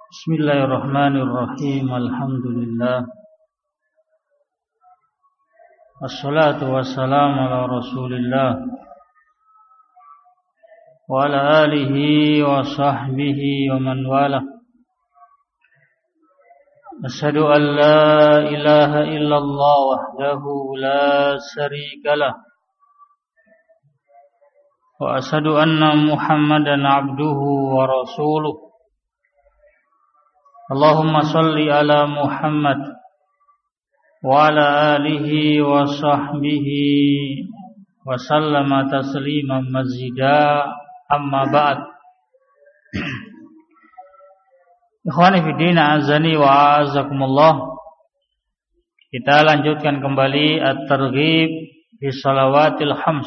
Bismillahirrahmanirrahim. Alhamdulillah. Wassalatu wassalamu ala Rasulillah wa ala alihi wa sahbihi wa man wala. Asyhadu an la ilaha illallah wahdahu la syarikalah wa asyhadu anna Muhammadan abduhu wa rasuluh. Allahumma salli ala Muhammad wa ala alihi wa sahbihi wa sallama tasliman mazida, amma ba'd. Ikhwani fi din, azani wa azakumullah. Kita lanjutkan kembali at-targhib fi salawatil khams.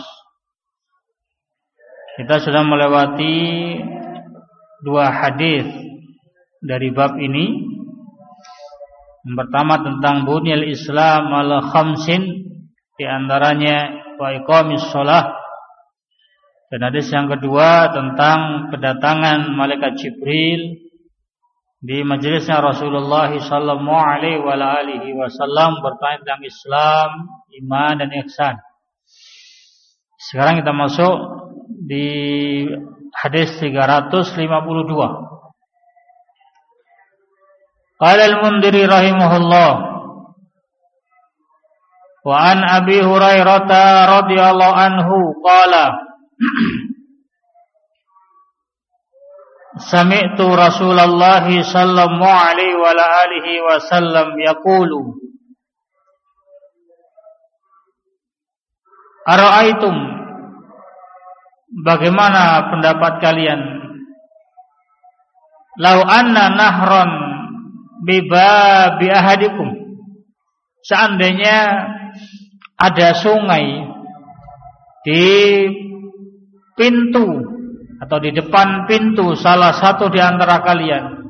Kita sudah melewati dua hadis dari bab ini. Yang pertama tentang bunyal Islam ala khamsin, di antaranya wa iqamis shalah. Dan hadis yang kedua tentang kedatangan malaikat Jibril di majelisnya Rasulullah sallallahu alaihi wasallam bertanya tentang Islam, iman dan ihsan. Sekarang kita masuk di hadis 352. Qala al-Mundhiri rahimahullah wa an Abi Hurairah radhiyallahu anhu qala sami'tu Rasulullah sallallahu alaihi wa alihi wasallam yaqulu ara'aitum, bagaimana pendapat kalian, lau anna nahran bibabi ahadikum, seandainya ada sungai di pintu atau di depan pintu salah satu di antara kalian,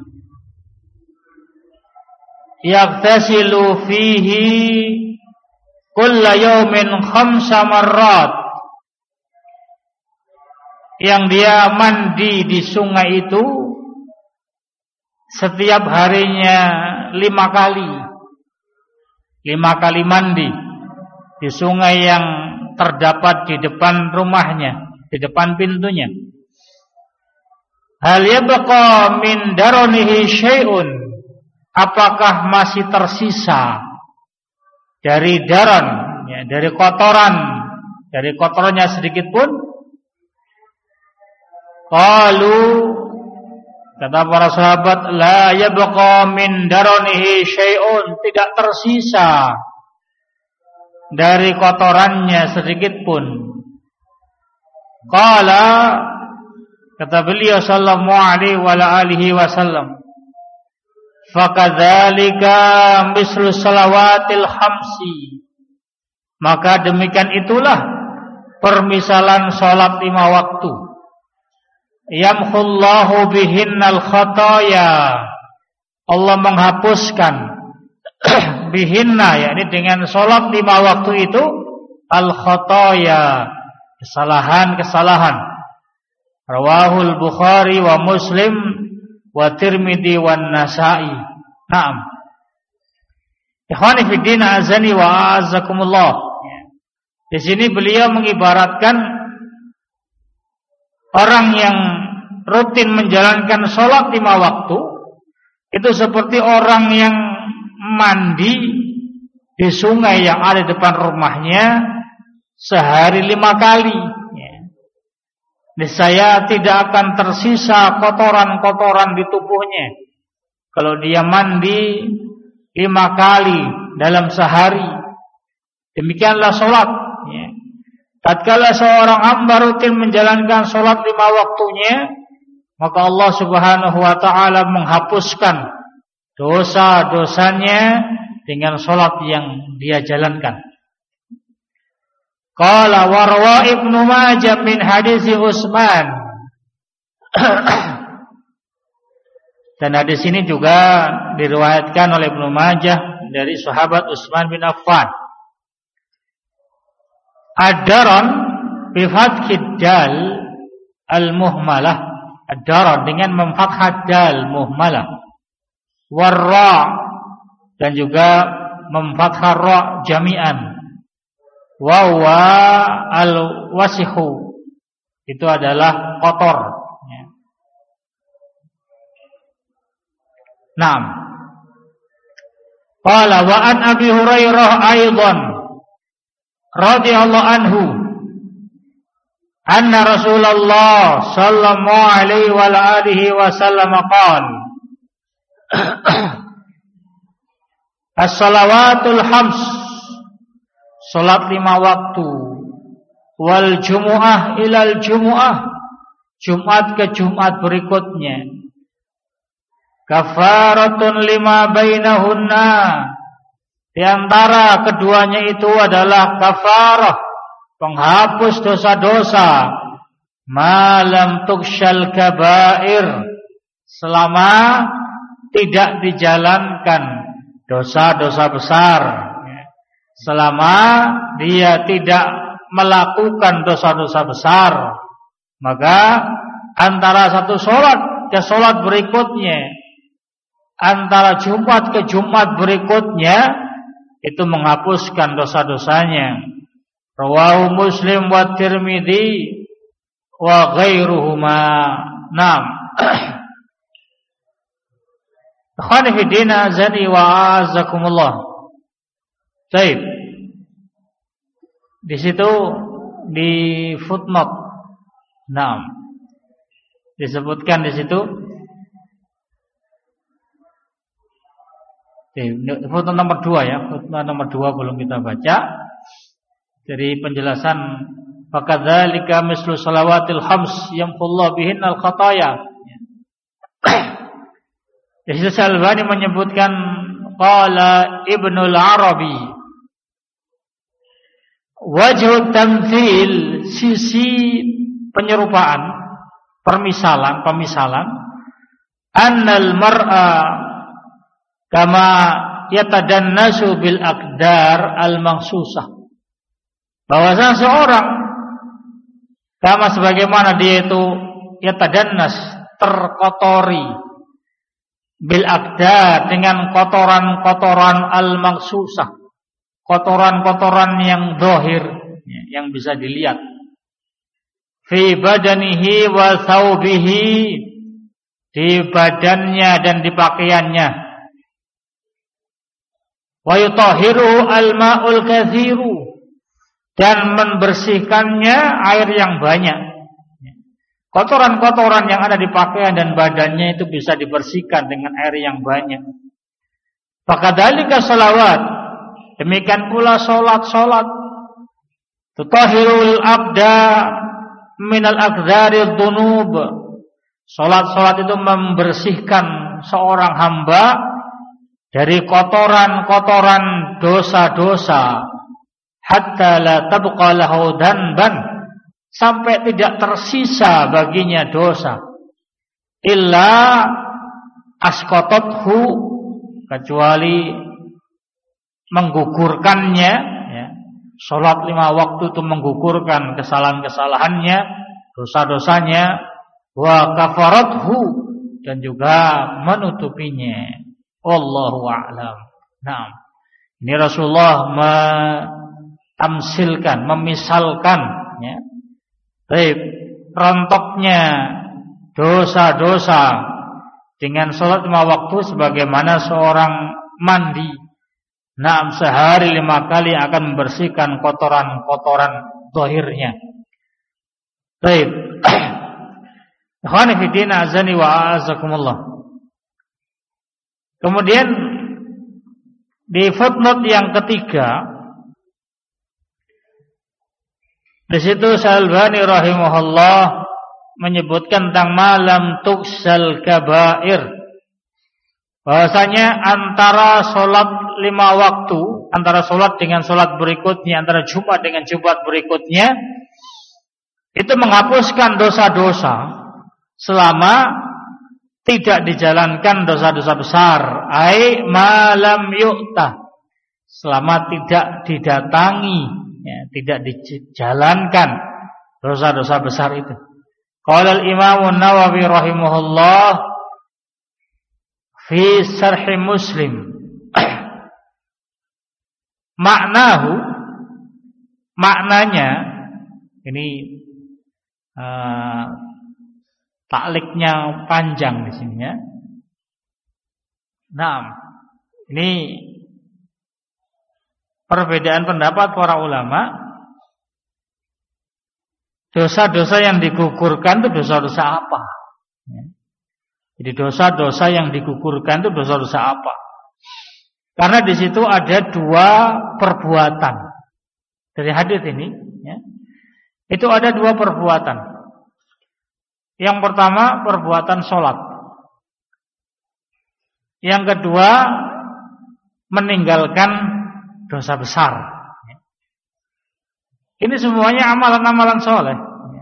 yaghtasilu fihi kulla yawmin 5 marrat, yang dia mandi di sungai itu setiap harinya 5 kali. 5 kali mandi di sungai yang terdapat di depan rumahnya, di depan pintunya. Hal yabqa min daranihi syai'un, apakah masih tersisa dari daran, ya, dari kotorannya sedikit pun? Qalu, kata para sahabat, la yabqa min daranihi syai'un, tidak tersisa dari kotorannya sedikit pun. Qala, kata beliau sallallahu alaihi wa alihi wasallam, fakadzalika mislu salawatil khamsi, maka demikian itulah permisalan salat 5 waktu. Yamhullahu bihinnal khataya, Allah menghapuskan bihinna, yakni dengan salat 5 waktu itu, al khataya, kesalahan-kesalahan. Rawahul Bukhari wa Muslim wa Tirmidzi wan Nasa'i. Naam. Ikhwani fi din, azani wa azakumullah. Di sini beliau mengibaratkan orang yang rutin menjalankan sholat 5 waktu itu seperti orang yang mandi di sungai yang ada di depan rumahnya sehari 5 kali. Niscaya tidak akan tersisa kotoran-kotoran di tubuhnya kalau dia mandi 5 kali dalam sehari. Demikianlah sholat. Tatkala seorang hamba rutin menjalankan sholat 5 waktunya, maka Allah subhanahu wa ta'ala menghapuskan dosa-dosanya dengan sholat yang dia jalankan. Qala warwa Ibnu Majah min hadis Utsman. Dan hadis ini juga diriwayatkan oleh Ibnu Majah dari sahabat Utsman bin Affan. Ad-daran bi fathid dal al-muhmalah, ad-darar dengan memfathah dal muhmalah. warra, dan juga memfathah ra jami'an. Wa huwa al-wasihu, itu adalah kotor. Naam. Qala wa an Abi Hurairah aidan radhiyallahu anhu anna Rasulullah sallallahu alaihi wa alihi wasallam qala as-salawatul khams, salat 5 waktu, wal jumu'ah ilal jumu'ah, Jumat ke Jumat berikutnya, kafaratun lima bainahunna, di antara keduanya itu adalah kafarah, penghapus dosa-dosa, malam tukshal kabair, selama tidak dijalankan dosa-dosa besar, selama dia tidak melakukan dosa-dosa besar, maka antara satu sholat ke sholat berikutnya, antara Jumat ke Jumat berikutnya, itu menghapuskan dosa-dosanya. Rawahu Muslim wa Tirmidzi wa ghairuhuma. Naam. Ikhwani fi din, azani wa azakumullah. Baik. Di situ di footnote, naam, disebutkan di situ. Footnote nomor 2 ya, footnote nomor 2 belum kita baca. Dari penjelasan fakadzalika mislu salawatil khams yamhullahu bihinnal khataya. Di situ Al-Albani menyebutkan qala Ibnul Arabi, wajhu tamthil, sisi penyerupaan, pemisalan, annal mar'a kama yatadannasu bil aqdar al mangsusah, bahwasanya seorang kama sebagaimana dia itu yatadannas, terkotori, bil aqdar, dengan kotoran-kotoran al mangsusah, kotoran-kotoran yang zahir, yang bisa dilihat, fi badanihi wa thawbihi, di badannya dan di pakaiannya, wa yutahhiru al-ma'ul kathiru, dan membersihkannya air yang banyak. Kotoran-kotoran yang ada di pakaian dan badannya itu bisa dibersihkan dengan air yang banyak. Fakadzalika shalawat, demikian pula salat-salat, tutahhirul abda minal aqdzaril dzunub, salat-salat itu membersihkan seorang hamba dari kotoran-kotoran dosa-dosa, hatta la tabqa lahu dhanban, sampai tidak tersisa baginya dosa, illa asqatathu, kecuali menggugurkannya, ya. Salat 5 waktu itu menggugurkan kesalahan-kesalahannya, dosa-dosanya, wa kafarathu, dan juga menutupinya. Wallahu a'lam. Nah, ini Rasulullah tamsilkan, memisalkan, ya, baik, rontoknya dosa-dosa dengan sholat 5 waktu sebagaimana seorang mandi, nah, sehari 5 kali akan membersihkan kotoran-kotoran zahirnya. Baik. Ikhwani fi din, azani wa azakumullah. Kemudian di footnote yang ketiga, di situ Al-Albani rahimahullah menyebutkan tentang malam tuksal kabair, bahwasanya antara sholat 5 waktu, antara sholat dengan sholat berikutnya, antara Jumat dengan Jumat berikutnya, itu menghapuskan dosa-dosa selama tidak dijalankan dosa-dosa besar, ai malam yu'ta, selama tidak didatangi, ya, tidak dijalankan dosa-dosa besar itu. Qala al-Imam an-Nawawi rahimahullah, fi Sharh Muslim. Maknanya ini takliknya panjang di sini ya. Nah, ini perbedaan pendapat para ulama. Dosa-dosa yang digugurkan itu dosa-dosa apa? Jadi dosa-dosa yang digugurkan itu dosa-dosa apa? Karena di situ ada dua perbuatan dari hadis ini. Ya. Itu ada dua perbuatan. Yang pertama perbuatan sholat. Yang kedua meninggalkan dosa besar. Ini semuanya amalan-amalan soleh.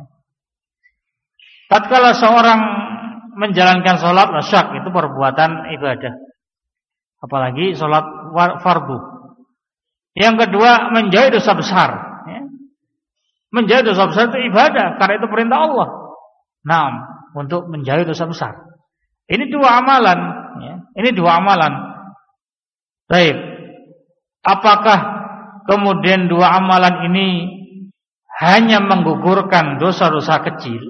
Tatkala seorang menjalankan sholat syak, itu perbuatan ibadah. Apalagi sholat fardu. Yang kedua menjauhi dosa besar. Menjauhi dosa besar itu ibadah, karena itu perintah Allah. Nah, untuk menjauhi dosa besar. Ini dua amalan. Ini dua amalan. Baik. Apakah kemudian dua amalan ini hanya menggugurkan dosa-dosa kecil?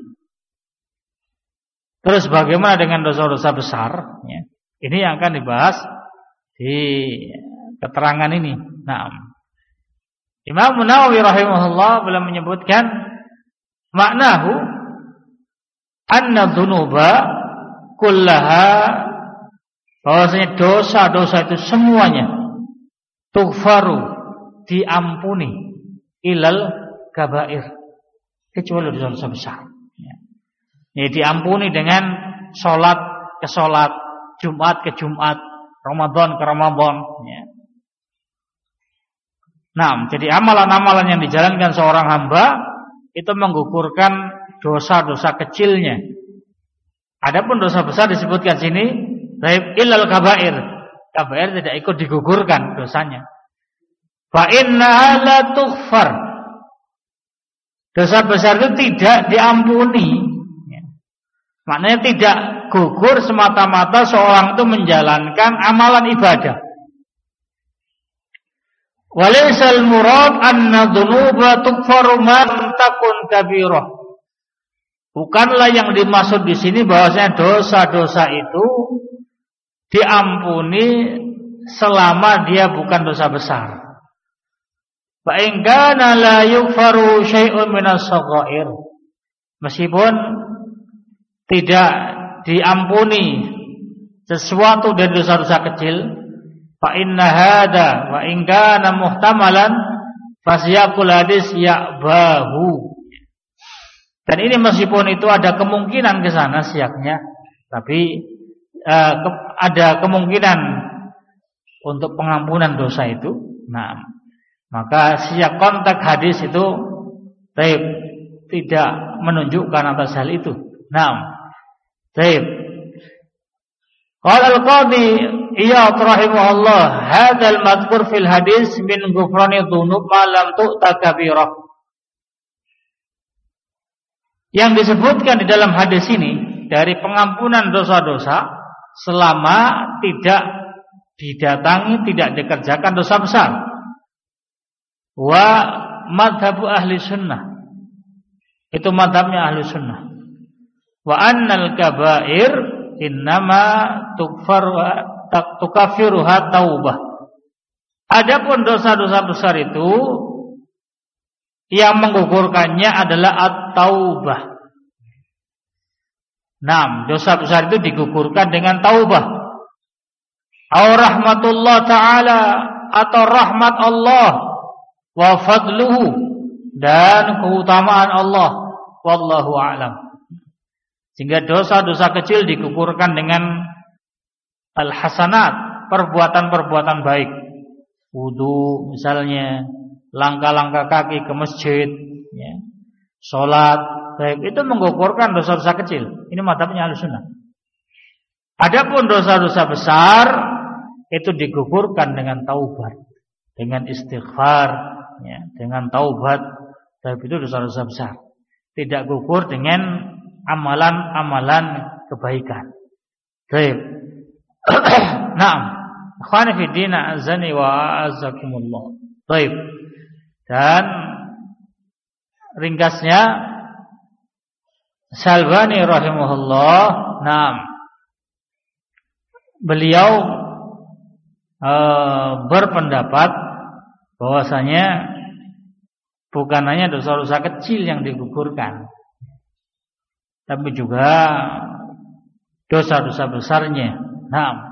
Terus bagaimana dengan dosa-dosa besar? Ini yang akan dibahas di keterangan ini. Nah, Imam Nawawi rahimahullah beliau menyebutkan maknahu anna dzunuba kullaha, bahwasanya dosa-dosa itu semuanya tughfaru, diampuni, ilal kabair, kecuali dosa-dosa besar. Ya, diampuni dengan sholat ke sholat, Jumat ke Jumat, Ramadan ke Ramadan. Ya. Nah, jadi amalan-amalan yang dijalankan seorang hamba itu menggugurkan dosa-dosa kecilnya. Adapun dosa besar disebutkan sini, ilal kabair. Kabair tidak ikut digugurkan dosanya. Fa innaha la tughfar. Dosa besar itu tidak diampuni. Maknanya tidak gugur semata-mata seorang itu menjalankan amalan ibadah. Walaysal murad anna dzunuba tughfaru ma takun kabirah. Bukanlah yang dimaksud di sini bahwasanya dosa-dosa itu diampuni selama dia bukan dosa besar. Fa in kana la yughfaru syai'un minas shaghair. Meskipun tidak diampuni sesuatu dari dosa-dosa kecil, fa inna hada wa in kana muhtamalan fasyaqul hadis ya'bahu. Dan ini meskipun itu ada kemungkinan ke sana siaknya, tapi ada kemungkinan untuk pengampunan dosa itu. Nah, maka siyak konteks hadis itu tidak menunjukkan atas hal itu. Nah, qala al-qadhi Iyad rahimahullah, hadzal madhkur fil hadis min ghufrani dzunub ma lam tu'ta kabirah. Yang disebutkan di dalam hadis ini dari pengampunan dosa-dosa selama tidak didatangi, tidak dikerjakan dosa besar. Wa madhabu ahli sunnah, itu madhabnya ahli sunnah. Wa annal kabair innama tukaffiruha taubah. Adapun dosa-dosa besar itu yang menggugurkannya adalah at-taubah. Nah, dosa besar itu digugurkan dengan taubah. Au rahmatullah ta'ala, atau rahmat Allah, wa fadluhu, dan keutamaan Allah, wallahu a'lam. Sehingga dosa-dosa kecil digugurkan dengan al-hasanat, perbuatan-perbuatan baik. Wudu misalnya, langkah-langkah kaki ke masjid, ya, sholat, baik, itu menggugurkan dosa-dosa kecil. Ini mazhabnya Ahlussunnah. Adapun dosa-dosa besar itu digugurkan dengan taubat, dengan istighfar, ya, dengan taubat. Baik, itu dosa-dosa besar. Tidak gugur dengan amalan-amalan kebaikan. Baik. Naam. Ikhwani fi din, azani wa azakumullah. Baik. Dan ringkasnya Syalbani rahimahullah, naam, beliau berpendapat bahwasanya bukan hanya dosa-dosa kecil yang digugurkan, tapi juga dosa-dosa besarnya. Naam.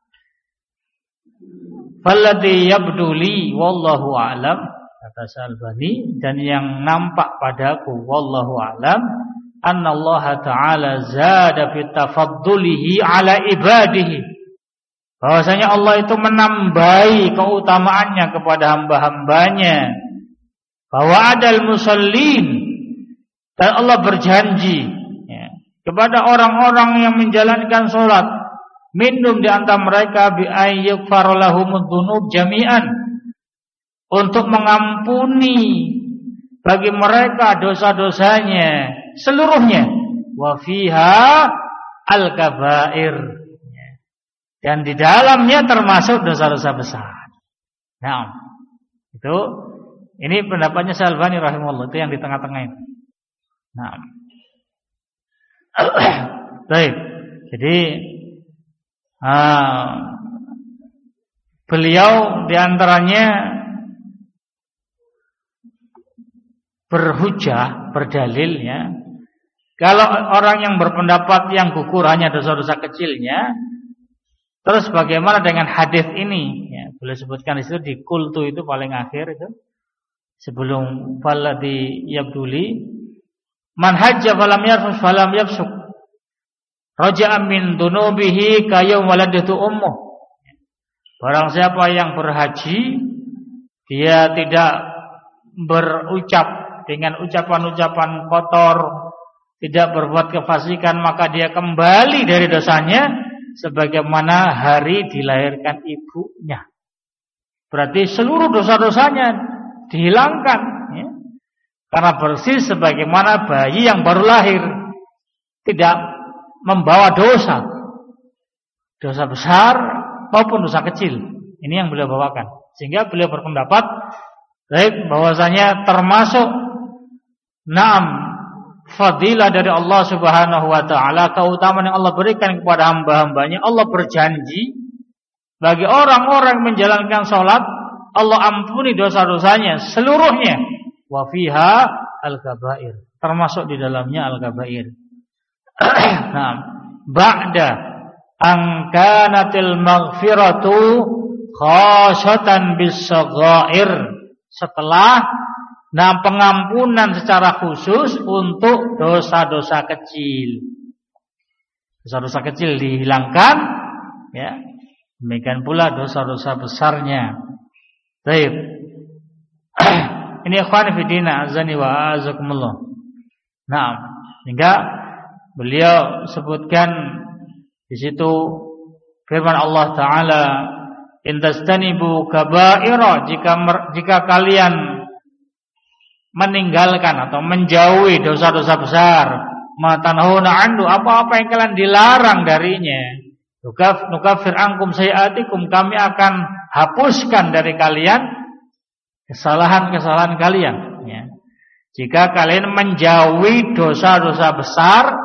Falladhi yabduli wallahu a'lam, kata Syalbani, dan yang nampak padaku wallahu a'lam, anna Allah Ta'ala zada fi tafaddulihi ala ibadihi, bahwasanya Allah itu menambahi keutamaannya kepada hamba-hambanya. Bahwa adal musallin, dan Allah berjanji kepada orang-orang yang menjalankan sholat, minum di antara mereka bi ayyughfar lahumud dzunub jami'an, untuk mengampuni bagi mereka dosa-dosanya seluruhnya. Wa fiha al-kabair, dan di dalamnya termasuk dosa-dosa besar. Nah, ini pendapatnya Syalbani rahimahullah, itu yang di tengah-tengah ini. Nah, baik. Jadi beliau diantaranya berhujah, berdalil ya. Kalau orang yang berpendapat yang gugur hanya dosa-dosa kecilnya, terus bagaimana dengan hadis ini? Ya, boleh sebutkan di situ di kultu itu paling akhir itu, sebelum falladhi yabduli, man hajja falam yarfus falam yafsuk, raja'a min dunubihi kayaum waladatu ummuh. Barang siapa yang berhaji, dia tidak berucap dengan ucapan-ucapan kotor, tidak berbuat kefasikan, maka dia kembali dari dosanya sebagaimana hari dilahirkan ibunya. Berarti seluruh dosa-dosanya dihilangkan ya. Karena bersih sebagaimana bayi yang baru lahir, tidak membawa dosa besar maupun dosa kecil. Ini yang beliau bawakan. Sehingga beliau berpendapat bahwasanya termasuk fadilah dari Allah Subhanahu wa taala, keutamaan yang Allah berikan kepada hamba-hambanya. Allah berjanji bagi orang-orang menjalankan salat, Allah ampuni dosa-dosanya seluruhnya. Wa fiha al-kabair, termasuk di dalamnya al-kabair. Nah, ba'da an kanatil maghfiratu khasyatan bis-saghair, setelah pengampunan secara khusus untuk dosa-dosa kecil. Dosa-dosa kecil dihilangkan ya. Demikian pula dosa-dosa besarnya. Baik. Ini ikhwan fillah azani wa azakumullah. Nah, sehingga beliau sebutkan di situ firman Allah Ta'ala, intastanibu kaba'ira, jika kalian meninggalkan atau menjauhi dosa-dosa besar, matanahuna anhu, apa-apa yang kalian dilarang darinya, nukafir ankum sayiatikum, kami akan hapuskan dari kalian kesalahan-kesalahan kalian ya. Jika kalian menjauhi dosa-dosa besar,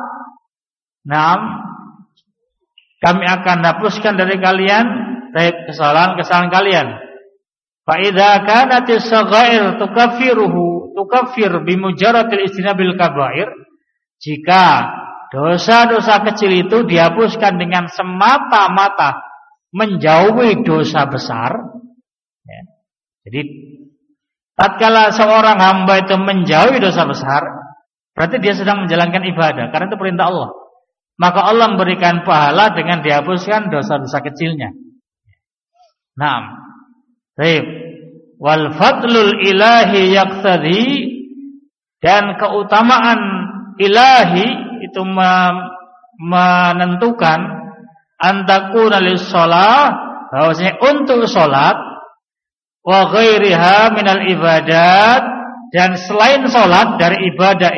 kami akan hapuskan dari kalian kesalahan-kesalahan kalian. Fa idza kanatis saghair tukaffir bimujarradil istinabil kabair, jika dosa-dosa kecil itu dihapuskan dengan semata-mata menjauhi dosa besar ya. Jadi tatkala seorang hamba itu menjauhi dosa besar, berarti dia sedang menjalankan ibadah, karena itu perintah Allah. Maka Allah memberikan pahala dengan dihapuskan dosa-dosa kecilnya. Naam. Baik. Wal fadlul ilahi yaqtadi, dan keutamaan ilahi itu menentukan antakuna lis-shalah, bahwasanya untuk salat, wa ghairiha minal ibadat, dan selain salat dari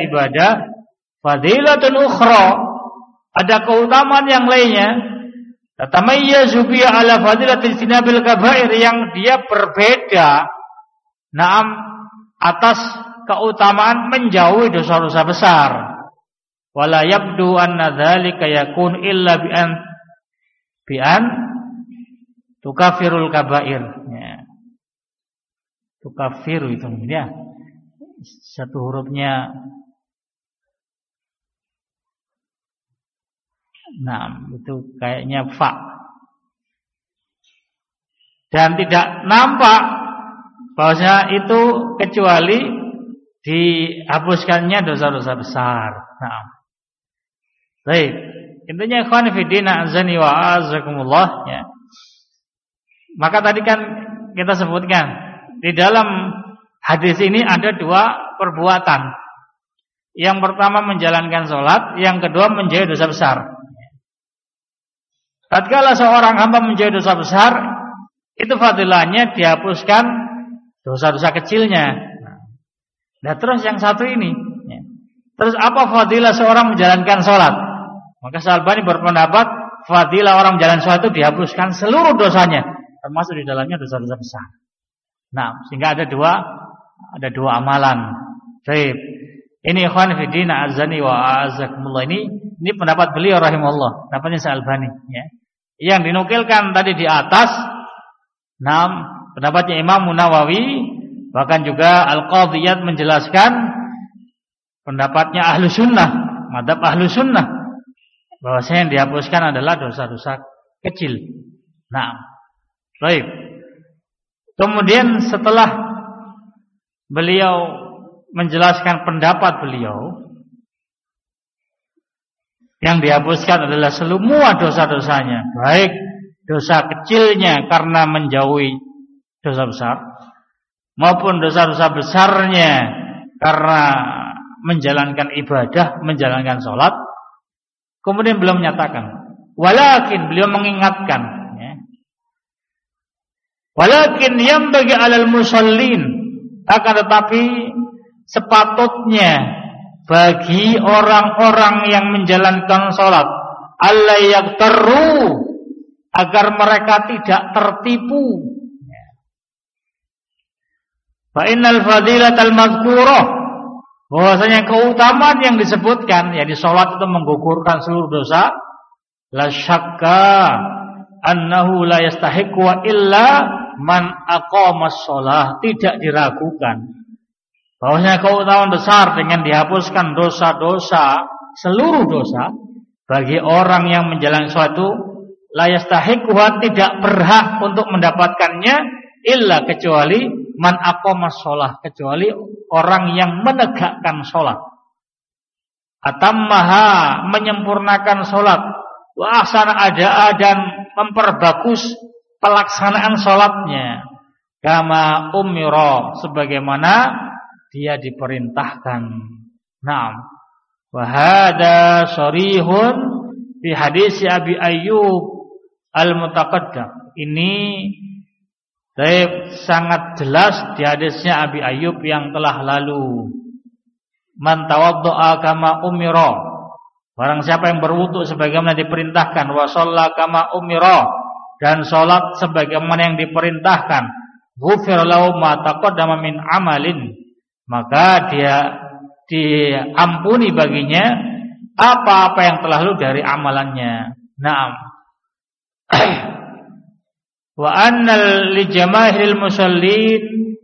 ibadah-ibadah, fadilatun ukhra, ada keutamaan yang lainnya, Tatamayyazu bi ala fadilatil sinabil kabair, yang dia berbeda atas keutamaan menjauhi dosa-dosa besar. Wala yabdu anna dzalika yakun illa bi an tukafirul kabair. Ya. Tukafiru itu ya. Satu hurufnya itu kayaknya fa. Dan tidak nampak bahwasanya itu kecuali dihapuskannya dosa-dosa besar. Baik. Intinya ikhwan fillah azani wa azakumullah ya. Maka tadi kan kita sebutkan di dalam hadis ini ada dua perbuatan. Yang pertama menjalankan sholat, yang kedua menjauhi dosa besar. Tatkala seorang hamba menjauhi dosa besar, itu fadilahnya dihapuskan dosa-dosa kecilnya. Nah terus yang satu ini, terus apa fadilah seorang menjalankan sholat? Maka Syalbani berpendapat fadilah orang menjalankan sholat itu dihapuskan seluruh dosanya, termasuk di dalamnya dosa-dosa besar. Nah sehingga ada dua amalan. Baik. Ini ikhwan fillah azani wa azakumullah, ini pendapat beliau rahimahullah, pendapatnya Syalbani ya. Yang dinukilkan tadi di atas pendapatnya Imam Nawawi, bahkan juga Al-Qadhiyat menjelaskan pendapatnya Ahlu Sunnah, madzhab Ahlu Sunnah, bahwasanya yang dihapuskan adalah dosa-dosa kecil. Baik. Kemudian setelah beliau menjelaskan pendapat beliau, yang dihapuskan adalah semua dosa-dosanya, baik dosa kecilnya karena menjauhi dosa besar, maupun dosa-dosa besarnya karena menjalankan ibadah, menjalankan sholat. Kemudian beliau menyatakan, walakin, beliau mengingatkan ya, walakin yambagi alal musallin, akan tetapi sepatutnya bagi orang-orang yang menjalankan sholat, alla yaktaru, agar mereka tidak tertipu. Fa innal fadilatal madhkurah, bahwasanya keutamaan yang disebutkan, yakni sholat itu menggugurkan seluruh dosa, la syakka annahu la yastahiqu illa man aqamas sholah, tidak diragukan bahwasanya keutamaan besar dengan dihapuskan dosa-dosa, seluruh dosa, bagi orang yang menjalankan sholat itu la yastahiqu, tidak berhak untuk mendapatkannya, illa, kecuali man aqamas sholah, kecuali orang yang menegakkan sholat, atammaha, menyempurnakan sholat, wa ahsana ada'a, dan memperbagus pelaksanaan sholatnya, kama umira, sebagaimana dia diperintahkan. Wa hadza sharihun fi hadis Abi Ayyub al-Mutaqaddam. Ini sangat jelas di hadisnya Abi Ayyub yang telah lalu. Man tawaddaa kama umira, barang siapa yang berwudu sebagaimana diperintahkan, wa shalla kama umira, dan salat sebagaimana yang diperintahkan, ghufira lahu ma taqaddama min amalin, maka dia diampuni baginya apa-apa yang telah lalu dari amalannya. Wa annal li jamaahiril musallin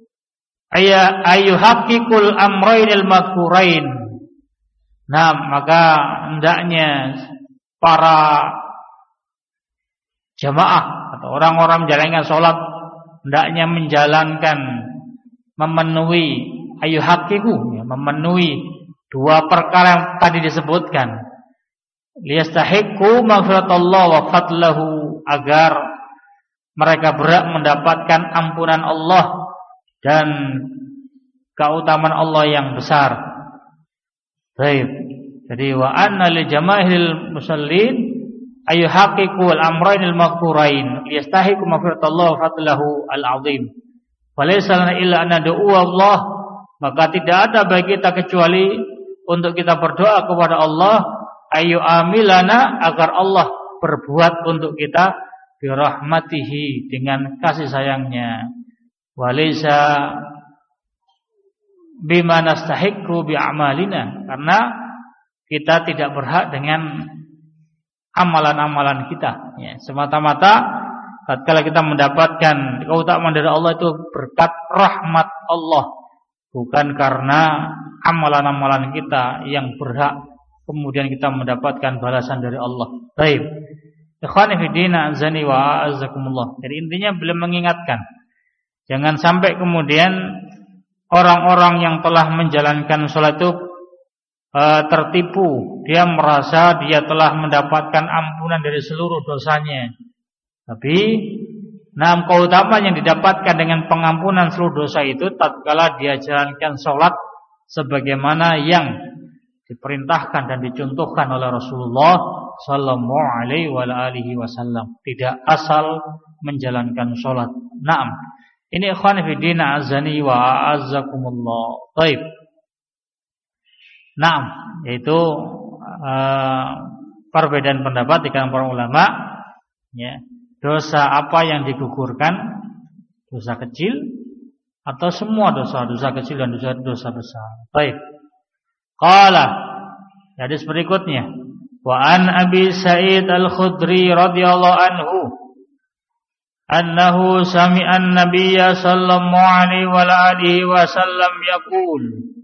ayyuhaqqiqul amraynil madhkurain. Maka hendaknya para jamaah atau orang-orang menjalankan sholat hendaknya menjalankan, memenuhi ayyuhaqqiqu, memenuhi dua perkara yang tadi disebutkan. Liyastahiqqu maghfiratullah wa fadlahu, agar mereka berhak mendapatkan ampunan Allah dan keutamaan Allah yang besar. Baik. Jadi wa anna li jamaahil musallin ayyuhaqqiqu al-amraynil madhkurain liyastahiqqu maghfiratullah wa fadlahu al-'azim. Falaysa lana illa an nad'u Allah, maka tidak ada bagi kita kecuali untuk kita berdoa kepada Allah, ayu amilana, agar Allah berbuat untuk kita birahmatihi, dengan kasih sayangnya. Walaysa bima nastahiqqu bi'amalina, karena kita tidak berhak dengan amalan-amalan kita, ya. Semata-mata tatkala kita mendapatkan keutamaan dari Allah itu berkat rahmat Allah, bukan karena amalan-amalan kita yang berhak kemudian kita mendapatkan balasan dari Allah. Baik. Ikhwani fi din, azani wa azakumullah. Jadi intinya beliau mengingatkan, jangan sampai kemudian orang-orang yang telah menjalankan sholat itu tertipu. Dia merasa dia telah mendapatkan ampunan dari seluruh dosanya. Tapi keutamaan yang didapatkan dengan pengampunan seluruh dosa itu tatkala dia jalankan sholat sebagaimana yang diperintahkan dan dicontohkan oleh Rasulullah sallallahu alaihi wasallam. Tidak asal menjalankan sholat. Naam. Ini ikhwan fillah azani wa azzakumullah. Baik. Naam, yaitu perbedaan pendapat di kalangan para ulama, ya. Dosa apa yang digugurkan? Dosa kecil atau semua dosa kecil dan dosa besar. Baik. Qala, hadis berikutnya, wa an Abi Sa'id Al-Khudri radhiyallahu anhu annahu sami'a an-nabiyya sallallahu alaihi wa alihi wasallam yaqul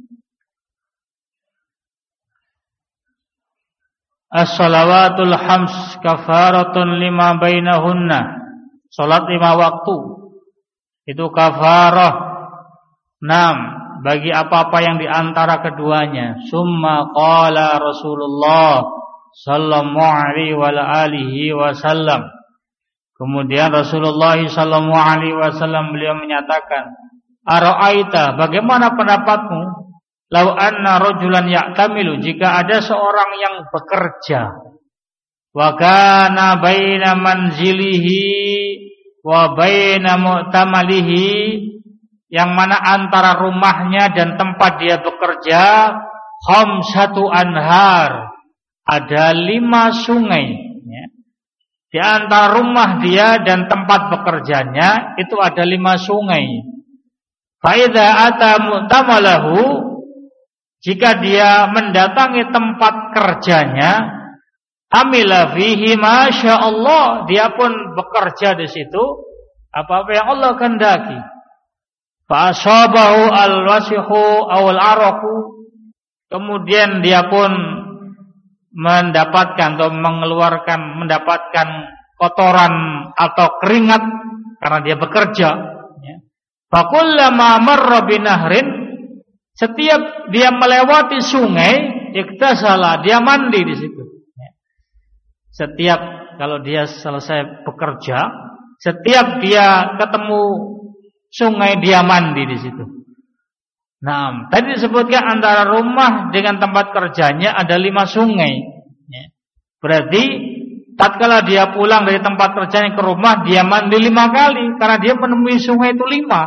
as-salawatul khams kafaratun lima bainahunna. Salat 5 waktu itu kafarah 6 bagi apa-apa yang di antara keduanya. Summa qala Rasulullah sallallahu alaihi wa alihi wasallam. Kemudian Rasulullah sallallahu alaihi wasallam beliau menyatakan, "Ara'aita, bagaimana pendapatmu? Lau anna rajulan ya'tamilu, jika ada seorang yang bekerja, wa kana baina manzilihi wa baina mu'tamalihi, yang mana antara rumahnya dan tempat dia bekerja khamsatu anhar, ada 5 sungai, ya. Di antara rumah dia dan tempat bekerjanya itu ada 5 sungai. Fa idza ata mu'tamalahu, jika dia mendatangi tempat kerjanya, amila fihi masya Allah, dia pun bekerja di situ apa-apa yang Allah kehendaki. Fa asabahu al-wasihu awal araku, kemudian dia pun mendapatkan atau mendapatkan kotoran atau keringat karena dia bekerja. Fa kullama marra binahrin, setiap dia melewati sungai, iktasala, dia mandi di situ. Setiap kalau dia selesai bekerja, setiap dia ketemu sungai, dia mandi di situ. Nah, tadi disebutkan antara rumah dengan tempat kerjanya ada 5 sungai. Berarti tatkala dia pulang dari tempat kerjanya ke rumah, dia mandi 5 kali karena dia menemui sungai itu 5.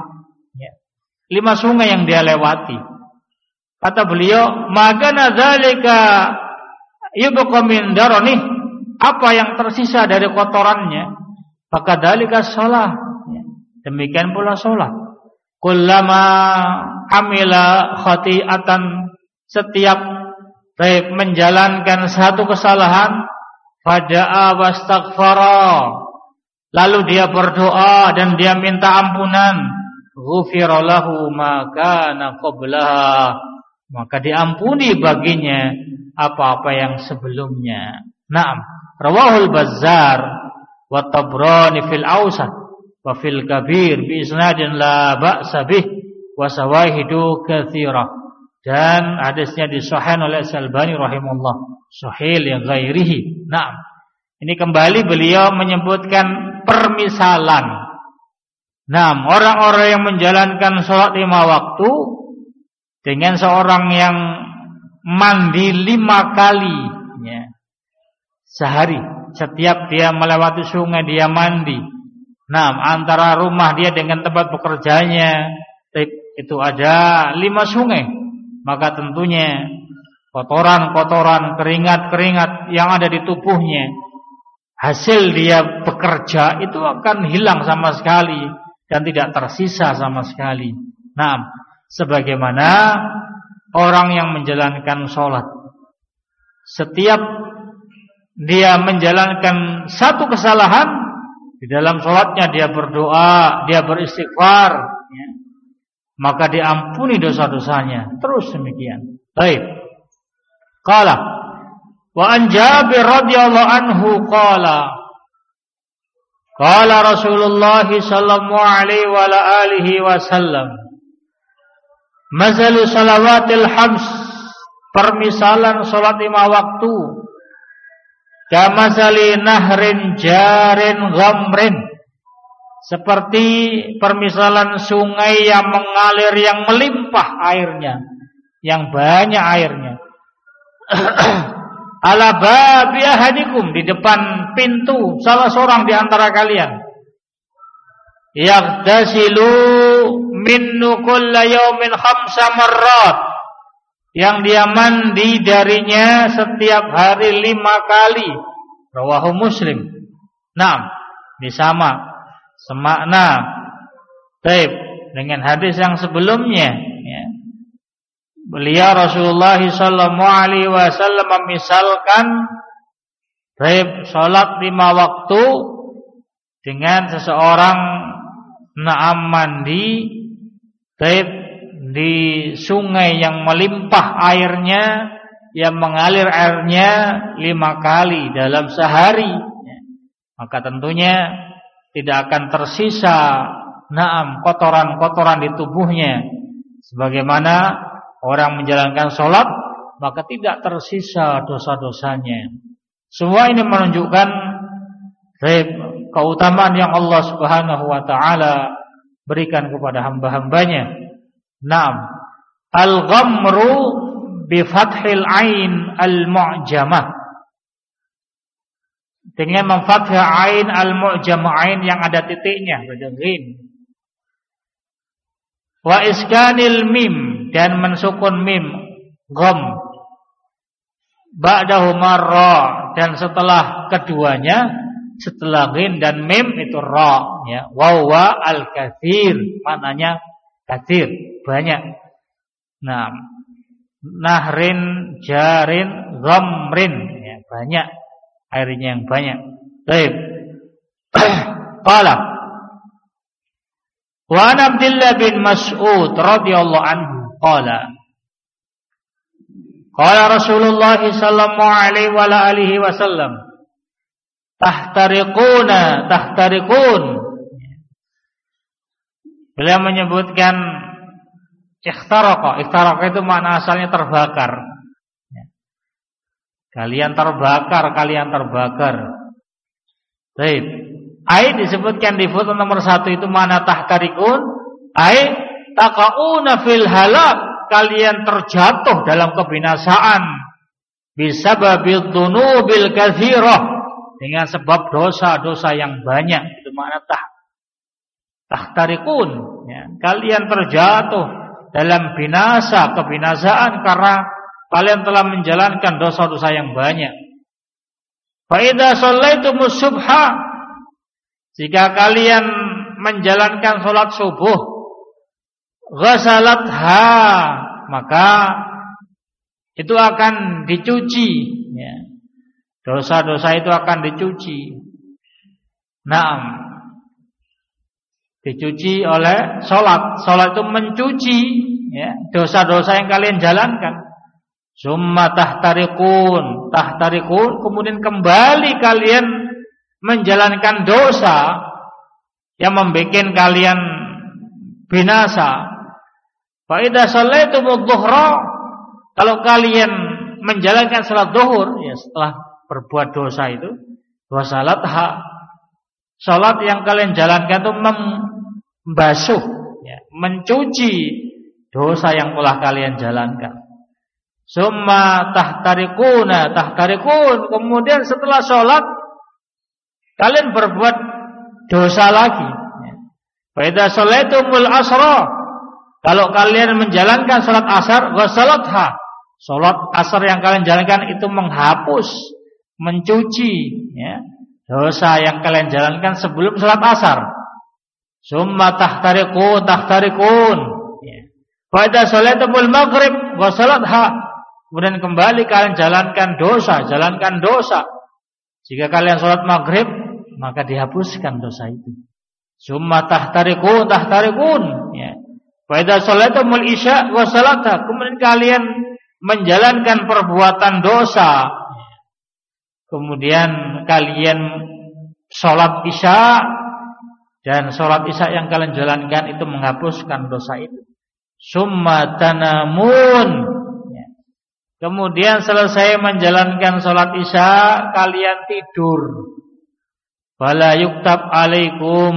5 sungai yang dia lewati. Kata beliau, "Magana dzalika yubqa min darani," apa yang tersisa dari kotorannya, maka dzalika shalah. Demikian pula salat. Kullama amila khati'atan, setiap menjalankan satu kesalahan, fada'a wastaghfara, lalu dia berdoa dan dia minta ampunan, ghufira lahu ma kana qablaha, maka diampuni baginya apa-apa yang sebelumnya. Naam, rawahul Bazzar wa Tabrani fil Awsat wa fil Kabir bi isnadin la ba'sa bih wa sawahidu katsirah. Dan hadisnya disahihkan oleh Al-Albani rahimahullah, sahih li ghairihi. Naam. Ini kembali beliau menyebutkan permisalan. Naam, orang-orang yang menjalankan salat 5 waktu dengan seorang yang mandi 5 kali, ya, sehari. Setiap dia melewati sungai dia mandi. Nah, antara rumah dia dengan tempat bekerjanya itu ada 5 sungai. Maka tentunya kotoran-kotoran, keringat-keringat yang ada di tubuhnya hasil dia bekerja itu akan hilang sama sekali dan tidak tersisa sama sekali. Nah, sebagaimana orang yang menjalankan sholat, setiap dia menjalankan satu kesalahan di dalam sholatnya, dia berdoa, dia beristighfar, ya, maka diampuni dosa-dosanya. Terus demikian. Baik. Qala wa an Jabir radhiyallahu anhu qala Rasulullah sallallahu alaihi wa alihi wasallam, masalu salawatil hams, permisalan salat 5 waktu, kamasali nahrin jarin ghamrin, seperti permisalan sungai yang mengalir, yang melimpah airnya, yang banyak airnya. Ala babi ahadikum, di depan pintu salah seorang di antara kalian. Yaghtasilu minnu kulla yaumin 5 marrat, yang dia mandi darinya setiap hari 5 kali. Rawahu Muslim. Nah, ini sama semakna taib dengan hadis yang sebelumnya, ya. Beliau Rasulullah sallallahu alaihi wasallam memisalkan taib salat 5 waktu dengan seseorang naam mandi taib di sungai yang melimpah airnya, yang mengalir airnya 5 kali dalam sehari, maka tentunya tidak akan tersisa naam kotoran-kotoran di tubuhnya. Sebagaimana orang menjalankan sholat, maka tidak tersisa dosa-dosanya. Semua ini menunjukkan keutamaan yang Allah Subhanahu wa taala berikan kepada hamba-hambanya. Naam, al-ghamru bi fathil ain al-mu'jamah, dengan memfathah ain al-mu'jamah, ain yang ada titiknya, ghin. Wa iskanil mim, dan mensukun mim, gham, ba'dahu marra, dan setelah keduanya, setelah ghin dan mim itu ra, ya. Wa huwa al-katsir, maknanya katsir, banyak. Nah, nahrin jarin ghamrin, ya, banyak airnya, yang banyak. Baik. Qala wa an Abdullah bin Mas'ud radhiyallahu anhu qala Rasulullah sallallahu alaihi wa alihi wasallam, tahtarikun. Beliau menyebutkan ikhtaraqa itu makna asalnya terbakar. Kalian terbakar. Baik. Ayat disebutkan di footnote nomor 1 itu mana tahtarikun, ayat taqauna fil halak, kalian terjatuh dalam kebinasaan, bisababil dzunubil katsirah, dengan sebab dosa-dosa yang banyak. Itu makna tahtarikun, ya. Kalian terjatuh dalam kebinasaan karena kalian telah menjalankan dosa-dosa yang banyak. Fa idza shallaitumus subha, jika kalian menjalankan salat subuh, ghasalatha, maka itu akan dicuci, ya. Dosa-dosa itu akan dicuci. Naam, dicuci oleh salat. Salat itu mencuci, ya, dosa-dosa yang kalian jalankan. Summa tahtarikun, kemudian kembali kalian menjalankan dosa yang membuat kalian binasa. Fa idza shallaitumudz dhuhra, kalau kalian menjalankan salat zuhur, ya, setelah berbuat dosa itu, wasalatha, salat yang kalian jalankan itu membasuh, ya, mencuci dosa yang telah kalian jalankan. Summa tahtarikun, kemudian setelah salat kalian berbuat dosa lagi. Fa idza shallaitumul asra, kalau kalian menjalankan salat asar, wasalatha, salat asar yang kalian jalankan itu menghapus, mencuci, ya, dosa yang kalian jalankan sebelum salat asar. Summa tahtarikun. Pada salatul maghrib wa salatha. Kemudian kembali kalian jalankan dosa. Jika kalian salat maghrib, maka dihapuskan dosa itu. Summa tahtarikun. Pada salatul isya wa salatha. Kemudian kalian menjalankan perbuatan dosa. Kemudian kalian sholat isya, dan sholat isya yang kalian jalankan itu menghapuskan dosa itu. Summa tanamun. Kemudian selesai menjalankan sholat isya, kalian tidur. Fala yuktab alaikum.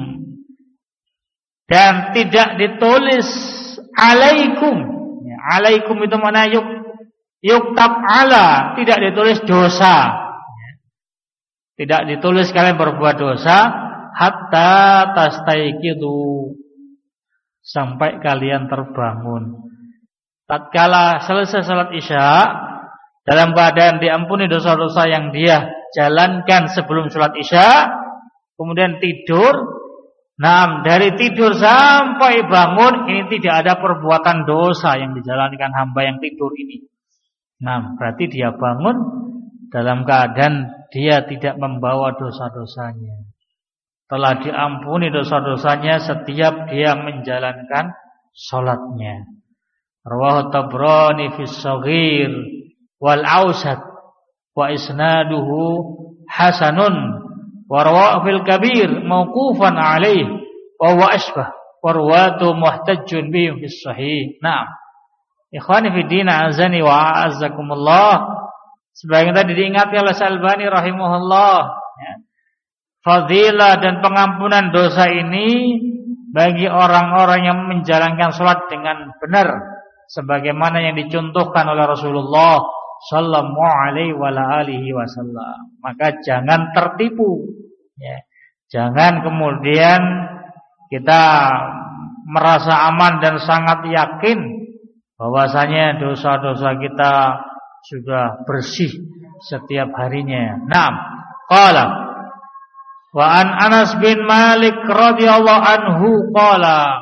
Dan tidak ditulis alaikum. Alaikum itu mana yuktab ala, tidak ditulis dosa. Tidak ditulis kalian berbuat dosa hatta tastaiqidu, sampai kalian terbangun. Tatkala selesai salat isya, dalam keadaan diampuni dosa-dosa yang dia jalankan sebelum salat isya, kemudian tidur. Nah, dari tidur sampai bangun ini tidak ada perbuatan dosa yang dijalankan hamba yang tidur ini. Nah, berarti dia bangun dalam keadaan dia tidak membawa dosa-dosanya. Telah diampuni dosa-dosanya setiap dia menjalankan salatnya. Rawahu Tabrani fi Shaghir wal Awsat wa isnaduhu hasanun wa rawahu fil Kabir mauqufan alaihi wa huwa asbah wa rawatu muhtajjun bihi fi sahih. Naam. Ikhwani fi din azani wa a'azzakumullah. Sebagian tadi diingatkan oleh Al-Albani rahimahullah, ya. Fadilah dan pengampunan dosa ini bagi orang-orang yang menjalankan salat dengan benar, sebagaimana yang dicontohkan oleh Rasulullah sallallahu alaihi wasallam. Maka jangan tertipu, ya. Jangan kemudian kita merasa aman dan sangat yakin bahwasanya dosa-dosa kita sudah bersih setiap harinya. Naam. Qala wa an Anas bin Malik radhiyallahu anhu qala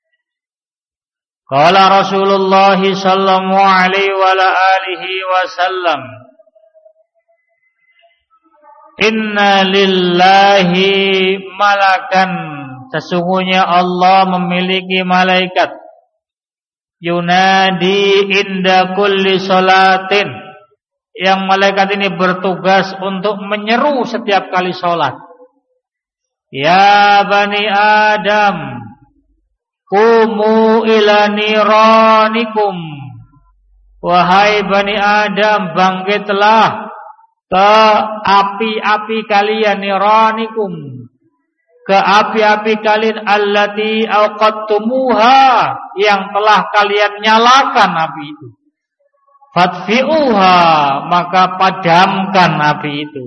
Rasulullah sallallahu alaihi wa alihi wasallam, inna lillahi malakan, sesungguhnya Allah memiliki malaikat, yunadi inda kulli salatin, yang malaikat ini bertugas untuk menyeru setiap kali salat. Ya bani Adam, qumu ila niranikum, wahai bani Adam, bangkitlah ke api-api kalian, niranikum, ke api-api kalian, allati awqattumuha, yang telah kalian nyalakan api itu. Fatfi'uha, maka padamkan api itu.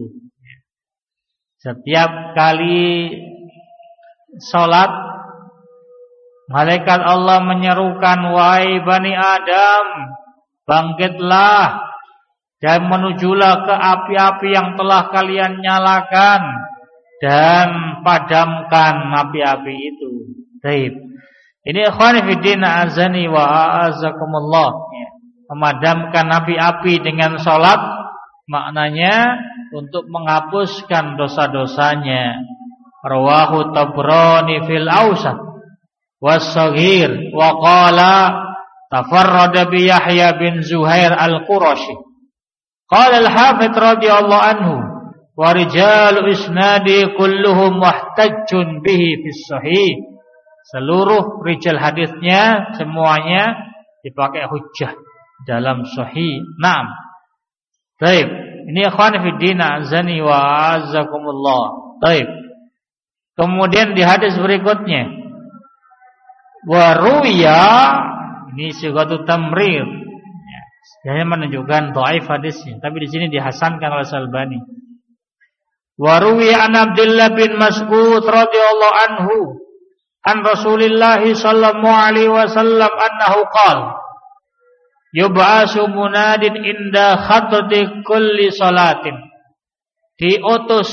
Setiap kali salat, malaikat Allah menyerukan, wahai bani Adam, bangkitlah dan menujulah ke api-api yang telah kalian nyalakan, dan padamkan api-api itu. Baik. Ini ikhwani fiddin azani wa a'azakumullah. Memadamkan api-api dengan salat maknanya untuk menghapuskan dosa-dosanya. Rawahu Tabrani fil Awsat was-Shaghir wa qala tafarrada bi Yahya bin Zuhair al-Qurashi. Qala al-Hafidz radhiyallahu anhu wa rijalu isnadi kulluhum muhtajjun bihi fis sahih. Seluruh rijal hadisnya semuanya dipakai hujjah dalam sahih. Naam. Baik, ini ikhwan fi din azani wa azakumullah. Baik. Kemudian di hadis berikutnya, wa ruwiya, ini sigatu tamrir. Dia menunjukkan dhaif hadisnya, tapi di sini dihasankan oleh Al-Albani. Wa ruwiya an Abdullah bin Mas'ud radhiyallahu anhu an Rasulillah sallallahu alaihi wasallam annahu qala yub'asu munadin inda khatati kulli salatin. Diutus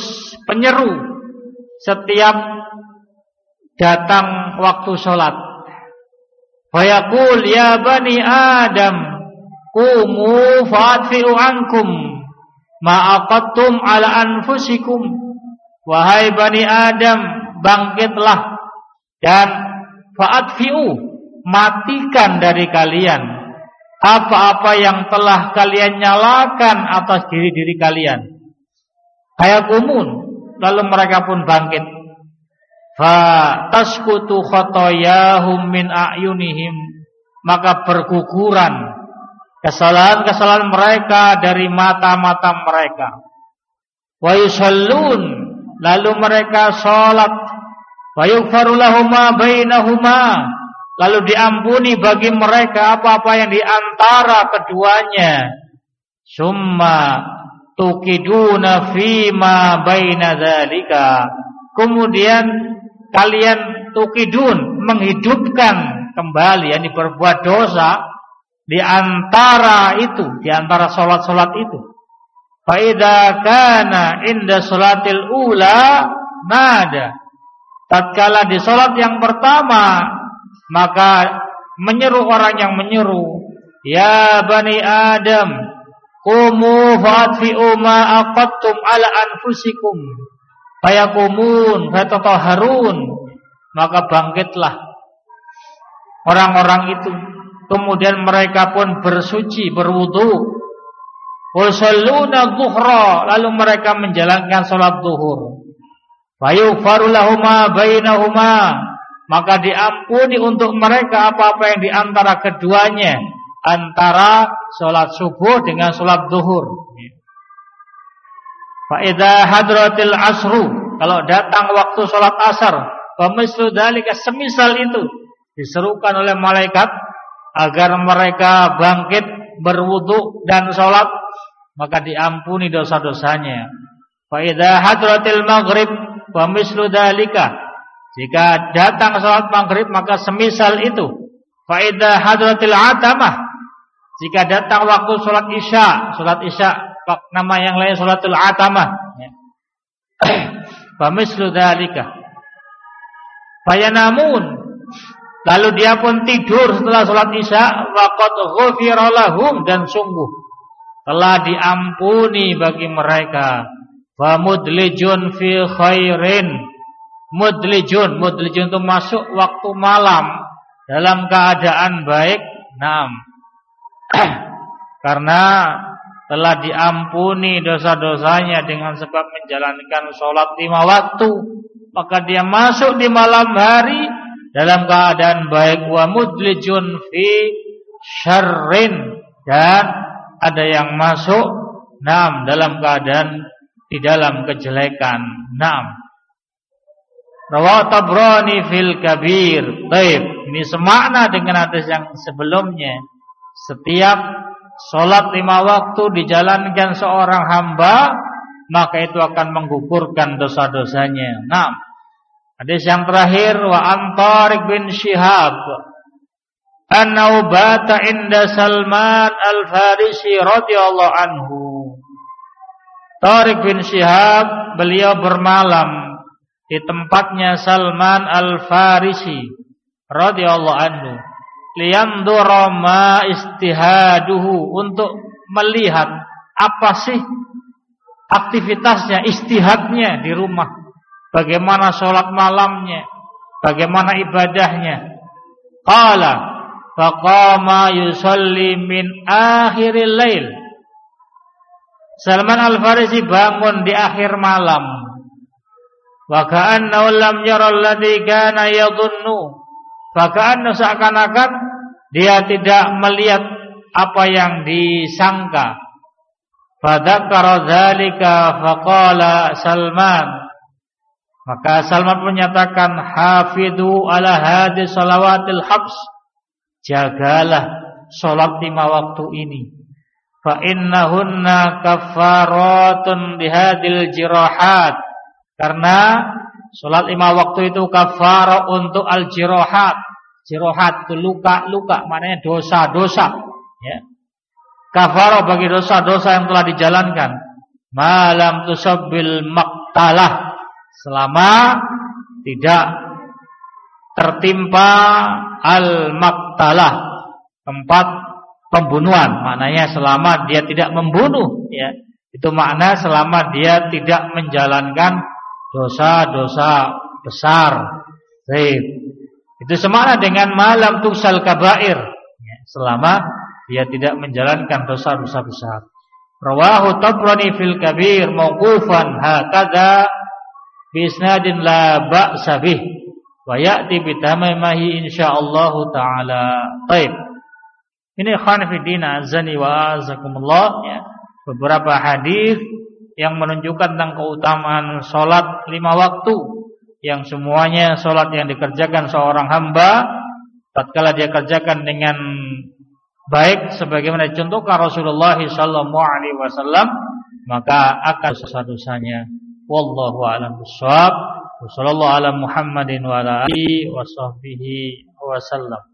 penyeru setiap datang waktu sholat. Fayaqul ya bani Adam qumu fa'adfi'u ankum ma aqadtum ala anfusikum. Wahai bani Adam, bangkitlah dan fa'adfi'u, matikan dari kalian apa-apa yang telah kalian nyalakan atas diri-diri kalian. Hayaqumun, lalu mereka pun bangkit. Fa tasqutu khotoyahum min a'yunihim, maka berguguran kesalahan-kesalahan mereka dari mata-mata mereka. Wa yusallun, lalu mereka salat. Wa yughfaru lahum ma bainahuma, lalu diampuni bagi mereka apa-apa yang di antara keduanya. Summa tuqiduna fima baina dzalika, kemudian kalian tuqidun, menghidupkan kembali, yakni berbuat dosa di antara itu, di antara salat-salat itu. Fa idza kana inda salatil ula nada, tatkala di salat yang pertama maka menyeru orang yang menyeru, ya bani Adam qumu fa'atfi'u ma aqadtum ala anfusikum fayaqumun fatatahharun, maka bangkitlah orang-orang itu, kemudian mereka pun bersuci, berwudu. Wasalluna dhuhra, lalu mereka menjalankan salat zuhur. Fayughfaru lahum ma bainahuma, maka diampuni untuk mereka apa-apa yang di antara keduanya, antara salat subuh dengan salat zuhur. Fa idza hadratil asru, kalau datang waktu salat asar, wa mislu dzalika, semisal itu, diserukan oleh malaikat agar mereka bangkit berwudu dan salat, maka diampuni dosa-dosanya. Fa idza hadratil maghrib wa mislu dzalika, jika datang salat maghrib maka semisal itu. Fa idza hadratil atamah, jika datang waktu salat isya, nama yang lain salatul atamah. Fa mislu dzalika. Fayanamun, lalu dia pun tidur setelah salat isya. Waqad ghufira lahum, dan sungguh telah diampuni bagi mereka. Wa mudlijun fi khairin, mudlijun itu masuk waktu malam dalam keadaan baik. Naam. Karena telah diampuni dosa-dosanya dengan sebab menjalankan sholat 5 waktu, maka dia masuk di malam hari dalam keadaan baik. Wa mudlijun fi syarrin, dan ada yang masuk dalam keadaan di dalam kejelekan. Rawahu Tabrani fil Kabir. Baik, ini semakna dengan hadis yang sebelumnya. Setiap sholat 5 waktu dijalankan seorang hamba, maka itu akan menggugurkan dosa-dosanya. Hadis yang terakhir, wa an Tariq bin Shihab annahu bata inda Salman al-Farisi radhiyallahu anhu. Tariq bin Shihab, beliau bermalam di tempatnya Salman al-Farisi radhiyallahu anhu. Liyandura ma istihaduhu, untuk melihat apa sih aktivitasnya, istihadnya di rumah, bagaimana sholat malamnya, bagaimana ibadahnya. Qala faqama yusalli min akhiril lail. Salman al-Farisi bangun di akhir malam. Wa ka'annahu lam yara alladhi kana yadhunnu, bahkan seakan-akan dia tidak melihat apa yang disangka. Fadzakara dzalika faqala Salman, maka Salman menyatakan, hafidhu ala hadis salawatil habs, jagalah salat 5 waktu ini. Fa innahunna kaffaratun lihadil jirahat, karena salat 5 waktu itu kafarah untuk al-jirahat. Jirahat itu luka-luka, maknanya dosa-dosa, ya. Kafarah bagi dosa-dosa yang telah dijalankan. Malam tusabbil maqtalah, selama tidak tertimpa al-maqtalah, tempat pembunuhan. Maknanya selama dia tidak membunuh, ya. Itu makna selama dia tidak menjalankan dosa-dosa besar. Baik. Itu semakna dengan malam tuksal kabair, ya, selama dia tidak menjalankan dosa-dosa besar. Rawahu Tabrani fil Kabir mauqufan hakadha bi isnadin la ba'sa bih wa ya'ti bi tamamihi insyaallah taala. Baik. Ini ikhwan fi din azani wa azakumullah, ya. Beberapa hadis yang menunjukkan tentang keutamaan salat 5 waktu, yang semuanya salat yang dikerjakan seorang hamba tatkala dia kerjakan dengan baik sebagaimana dicontohkan Rasulullah sallallahu alaihi wasallam, maka akan dosa-dosanya. Wallahu a'lam bissawab. Wassallallahu ala Muhammadin wa ala alihi wa sahbihi wasallam.